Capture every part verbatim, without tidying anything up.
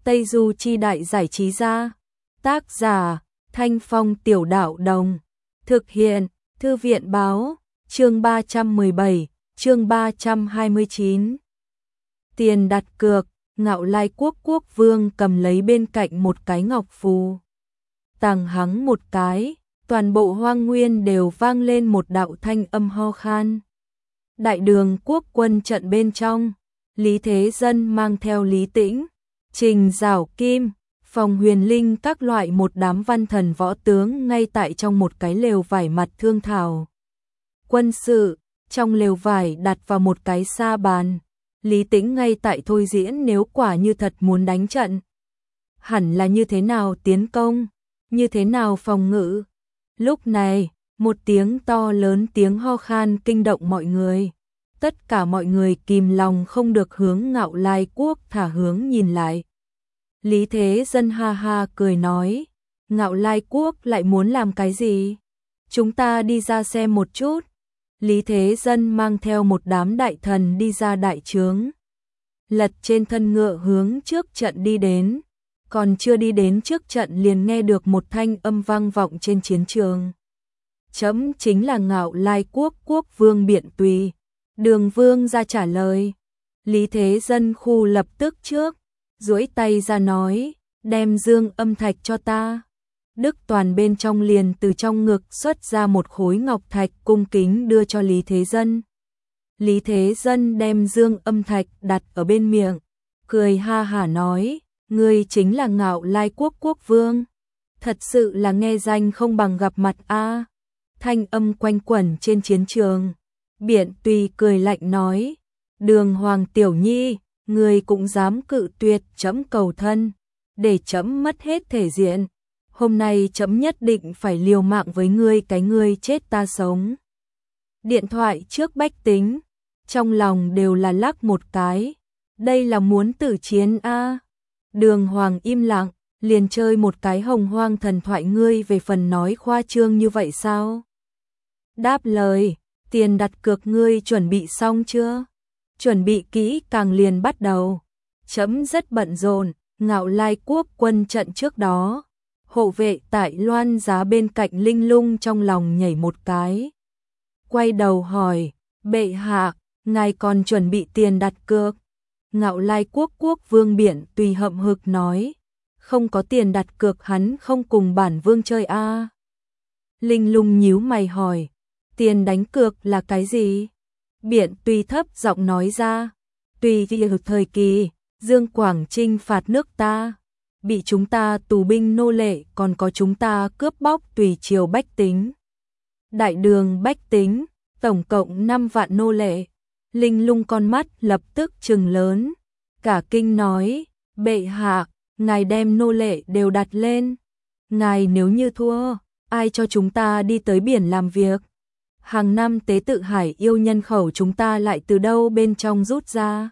Tây Du Chi Đại Giải Trí Gia. Tác giả Thanh Phong Tiểu Đạo Đồng. Thực hiện Thư viện Báo. Chương ba trăm mười bảy, chương ba trăm hai mươi chín. Tiền đặt cược. Ngạo Lai Quốc quốc vương cầm lấy bên cạnh một cái ngọc phù. Tàng hắng một cái, toàn bộ hoang nguyên đều vang lên một đạo thanh âm ho khan. Đại đường quốc quân trận bên trong, Lý Thế Dân mang theo Lý Tĩnh, Trình Giảo Kim, Phòng Huyền Linh các loại một đám văn thần võ tướng ngay tại trong một cái lều vải mặt thương thảo quân sự, trong lều vải đặt vào một cái sa bàn. Lý Tĩnh ngay tại thôi diễn nếu quả như thật muốn đánh trận, hẳn là như thế nào tiến công, như thế nào phòng ngự. Lúc này, một tiếng to lớn tiếng ho khan kinh động mọi người. Tất cả mọi người kìm lòng không được hướng Ngạo Lai Quốc thả hướng nhìn lại. Lý Thế Dân ha ha cười nói, Ngạo Lai Quốc lại muốn làm cái gì? Chúng ta đi ra xem một chút. Lý Thế Dân mang theo một đám đại thần đi ra đại trướng. Lật trên thân ngựa hướng trước trận đi đến. Còn chưa đi đến trước trận liền nghe được một thanh âm vang vọng trên chiến trường. Chấm chính là Ngạo Lai Quốc quốc vương Biện Tùy. Đường vương ra trả lời. Lý Thế Dân khu lập tức trước, duỗi tay ra nói, đem dương âm thạch cho ta. Đức Toàn bên trong liền từ trong ngực xuất ra một khối ngọc thạch cung kính đưa cho Lý Thế Dân. Lý Thế Dân đem dương âm thạch đặt ở bên miệng, cười ha hả nói, ngươi chính là Ngạo Lai Quốc quốc vương. Thật sự là nghe danh không bằng gặp mặt a. Thanh âm quanh quẩn trên chiến trường. Biện Tùy cười lạnh nói, Đường Hoàng Tiểu Nhi, ngươi cũng dám cự tuyệt chấm cầu thân, để chấm mất hết thể diện. Hôm nay chấm nhất định phải liều mạng với ngươi, cái ngươi chết ta sống. Điện thoại trước Bách Tính, trong lòng đều là lắc một cái, đây là muốn tử chiến a. Đường Hoàng im lặng, liền chơi một cái hồng hoang thần thoại, ngươi về phần nói khoa trương như vậy sao? Đáp lời, tiền đặt cược ngươi chuẩn bị xong chưa? Chuẩn bị kỹ càng liền bắt đầu. Chấm rất bận rộn, Ngạo Lai Quốc quân trận trước đó. Hộ vệ tại loan giá bên cạnh Linh Lung trong lòng nhảy một cái. Quay đầu hỏi, bệ hạ, ngài còn chuẩn bị tiền đặt cược? Ngạo Lai Quốc quốc vương Biện Tùy hậm hực nói, không có tiền đặt cược hắn không cùng bản vương chơi a. À. Linh Lung nhíu mày hỏi, tiền đánh cược là cái gì? Biện Tùy thấp giọng nói ra, tùy thời kỳ, Dương Quảng Trinh phạt nước ta, bị chúng ta tù binh nô lệ, còn có chúng ta cướp bóc tùy triều bách tính. Đại đường bách tính, tổng cộng năm vạn nô lệ. Linh Lung con mắt lập tức trừng lớn, cả kinh nói, bệ hạ, ngài đem nô lệ đều đặt lên. Ngài nếu như thua, ai cho chúng ta đi tới biển làm việc? Hàng năm tế tự hải yêu nhân khẩu chúng ta lại từ đâu bên trong rút ra?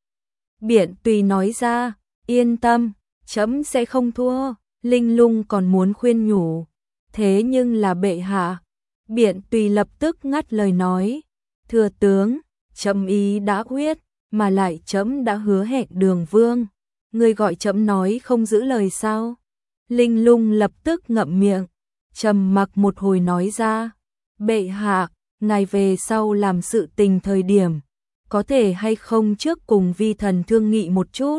Biện Tùy nói ra, yên tâm, chấm sẽ không thua. Linh Lung còn muốn khuyên nhủ, thế nhưng là bệ hạ. Biện Tùy lập tức ngắt lời nói, thừa tướng, chấm ý đã quyết, mà lại chấm đã hứa hẹn Đường vương, người gọi chấm nói không giữ lời sao? Linh Lung lập tức ngậm miệng, trầm mặc một hồi nói ra, bệ hạ, ngài về sau làm sự tình thời điểm, có thể hay không trước cùng vi thần thương nghị một chút?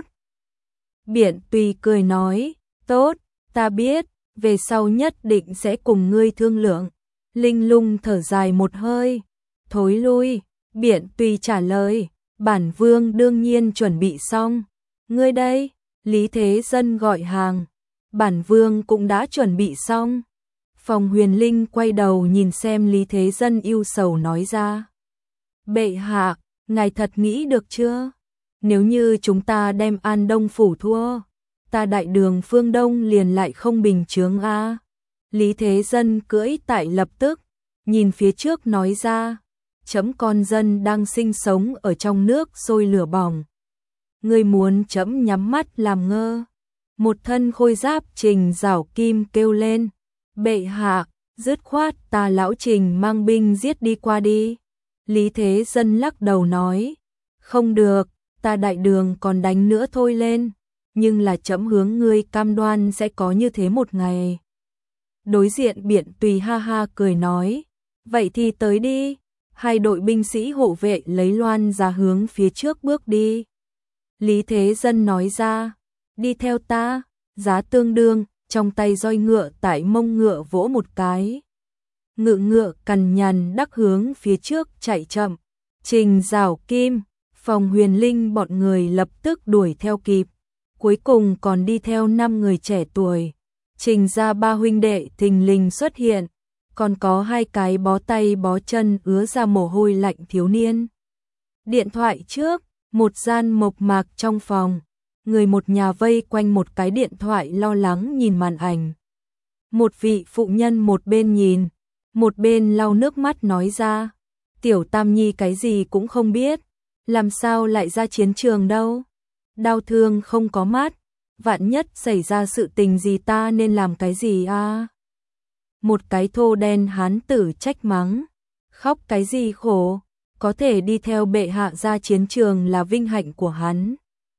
Biện Tùy cười nói, tốt, ta biết, về sau nhất định sẽ cùng ngươi thương lượng. Linh Lung thở dài một hơi, thối lui. Biện Tùy trả lời, bản vương đương nhiên chuẩn bị xong. Ngươi đây? Lý Thế Dân gọi hàng, bản vương cũng đã chuẩn bị xong. Phòng Huyền Linh quay đầu nhìn xem Lý Thế Dân ưu sầu nói ra, bệ hạ, ngài thật nghĩ được chưa? Nếu như chúng ta đem An Đông phủ thua, ta đại đường phương Đông liền lại không bình chướng a. Lý Thế Dân cưỡi tại lập tức, nhìn phía trước nói ra, chấm con dân đang sinh sống ở trong nước sôi lửa bỏng. Ngươi muốn chấm nhắm mắt làm ngơ? Một thân khôi giáp Trình Giảo Kim kêu lên, bệ hạ, dứt khoát ta lão Trình mang binh giết đi qua đi. Lý Thế Dân lắc đầu nói, không được, ta đại đường còn đánh nữa thôi lên. nhưng là trẫm hướng ngươi cam đoan sẽ có như thế một ngày. Đối diện Biện Tùy ha ha cười nói, vậy thì tới đi. Hai đội binh sĩ hộ vệ lấy loan ra hướng phía trước bước đi. Lý Thế Dân nói ra, đi theo ta, giá tương đương, trong tay roi ngựa tại mông ngựa vỗ một cái. Ngựa ngựa cằn nhằn đắc hướng phía trước chạy chậm. Trình Giảo Kim, Phòng Huyền Linh bọn người lập tức đuổi theo kịp. Cuối cùng còn đi theo năm người trẻ tuổi. Trình ra ba huynh đệ thình lình xuất hiện, còn có hai cái bó tay bó chân ứa ra mồ hôi lạnh thiếu niên. Điện thoại trước, một gian mộc mạc trong phòng, người một nhà vây quanh một cái điện thoại lo lắng nhìn màn ảnh. Một vị phụ nhân một bên nhìn, một bên lau nước mắt nói ra, tiểu Tam Nhi cái gì cũng không biết, làm sao lại ra chiến trường đâu, đau thương không có mắt, vạn nhất xảy ra sự tình gì ta nên làm cái gì à? Một cái thô đen hán tử trách mắng, khóc cái gì khổ, có thể đi theo bệ hạ ra chiến trường là vinh hạnh của hắn.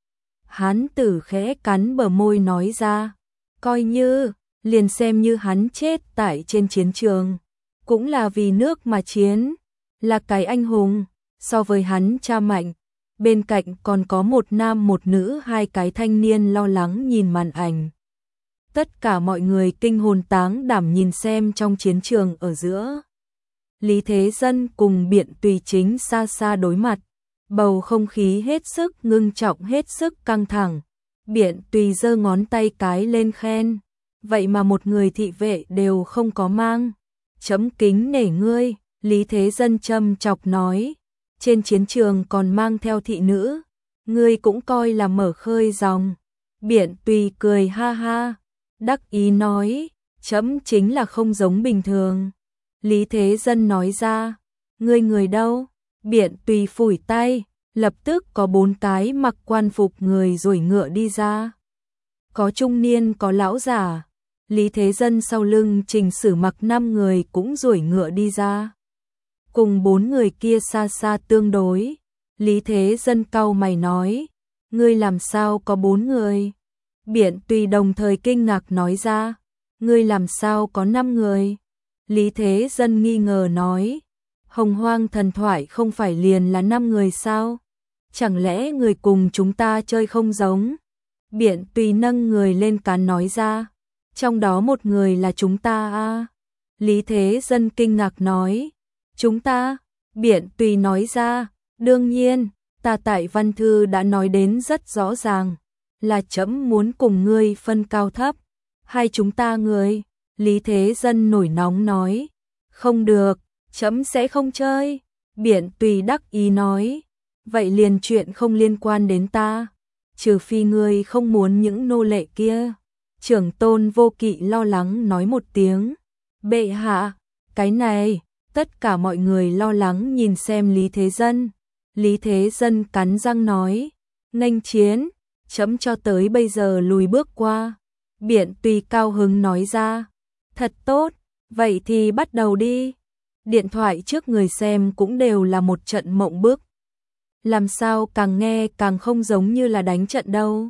Hán tử khẽ cắn bờ môi nói ra, coi như, liền xem như hắn chết tại trên chiến trường, cũng là vì nước mà chiến, là cái anh hùng, so với hắn cha mạnh. Bên cạnh còn có một nam một nữ hai cái thanh niên lo lắng nhìn màn ảnh. Tất cả mọi người kinh hồn táng đảm nhìn xem trong chiến trường ở giữa. Lý Thế Dân cùng Biện Tùy chính xa xa đối mặt, bầu không khí hết sức ngưng trọng hết sức căng thẳng. Biện Tùy giơ ngón tay cái lên khen, vậy mà một người thị vệ đều không có mang. Chấm kính nể ngươi, Lý Thế Dân châm chọc nói, trên chiến trường còn mang theo thị nữ, ngươi cũng coi là mở khơi dòng. Biện Tùy cười ha ha, đắc ý nói, chấm chính là không giống bình thường. Lý Thế Dân nói ra, ngươi người đâu? Biện Tùy phủi tay, lập tức có bốn cái mặc quan phục người rồi ngựa đi ra. Có trung niên có lão già. Lý Thế Dân sau lưng Trình Sử mặc năm người cũng rồi ngựa đi ra. Cùng bốn người kia xa xa tương đối. Lý Thế Dân cau mày nói, ngươi làm sao có bốn người? Biện Tùy đồng thời kinh ngạc nói ra, ngươi làm sao có năm người? Lý Thế Dân nghi ngờ nói, Hồng Hoang thần thoại không phải liền là năm người sao? Chẳng lẽ người cùng chúng ta chơi không giống? Biện Tùy nâng người lên cán nói ra, trong đó một người là chúng ta à? Lý Thế Dân kinh ngạc nói, chúng ta? Biện Tùy nói ra, đương nhiên, ta tại văn thư đã nói đến rất rõ ràng, là chấm muốn cùng ngươi phân cao thấp. Hai chúng ta người. Lý Thế Dân nổi nóng nói, không được, chấm sẽ không chơi. Biện Tùy đắc ý nói, vậy liền chuyện không liên quan đến ta, trừ phi ngươi không muốn những nô lệ kia. Trưởng tôn Vô Kỵ lo lắng nói một tiếng, bệ hạ, cái này. Tất cả mọi người lo lắng nhìn xem Lý Thế Dân. Lý Thế Dân cắn răng nói, nghênh chiến, chấm cho tới bây giờ lùi bước qua. Biện Tùy cao hứng nói ra, thật tốt, vậy thì bắt đầu đi. Điện thoại trước người xem cũng đều là một trận mộng bức. Làm sao càng nghe càng không giống như là đánh trận đâu.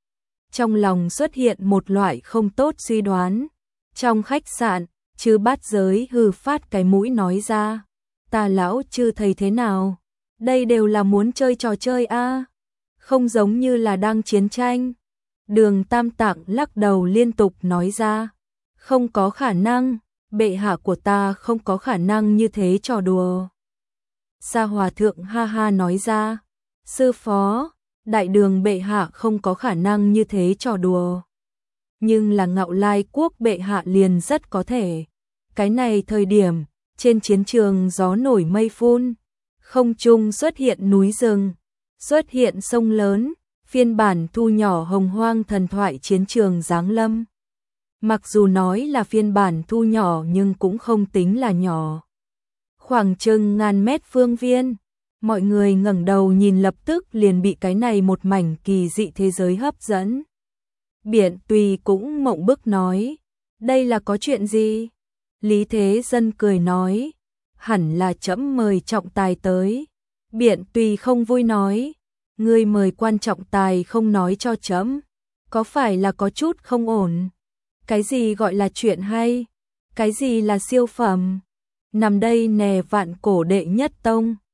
Trong lòng xuất hiện một loại không tốt suy đoán. Trong khách sạn, Chư Bát Giới hừ phát cái mũi nói ra, ta lão chư thấy thế nào? Đây đều là muốn chơi trò chơi a, à? Không giống như là đang chiến tranh. Đường Tam Tạng lắc đầu liên tục nói ra, không có khả năng, bệ hạ của ta không có khả năng như thế trò đùa. Sa Hòa Thượng ha ha nói ra, sư phó, đại đường bệ hạ không có khả năng như thế trò đùa. Nhưng là Ngạo Lai quốc bệ hạ liền rất có thể. Cái này thời điểm, trên chiến trường gió nổi mây phun, không trung xuất hiện núi rừng, xuất hiện sông lớn, phiên bản thu nhỏ Hồng Hoang thần thoại chiến trường giáng lâm. Mặc dù nói là phiên bản thu nhỏ nhưng cũng không tính là nhỏ. Khoảng chừng ngàn mét phương viên, mọi người ngẩng đầu nhìn lập tức liền bị cái này một mảnh kỳ dị thế giới hấp dẫn. Biện Tùy cũng mộng bức nói, đây là có chuyện gì? Lý Thế Dân cười nói, hẳn là trẫm mời trọng tài tới. Biện Tùy không vui nói, ngươi mời quan trọng tài không nói cho trẫm, có phải là có chút không ổn? Cái gì gọi là chuyện hay? Cái gì là siêu phẩm? Nằm đây nè vạn cổ đệ nhất tông.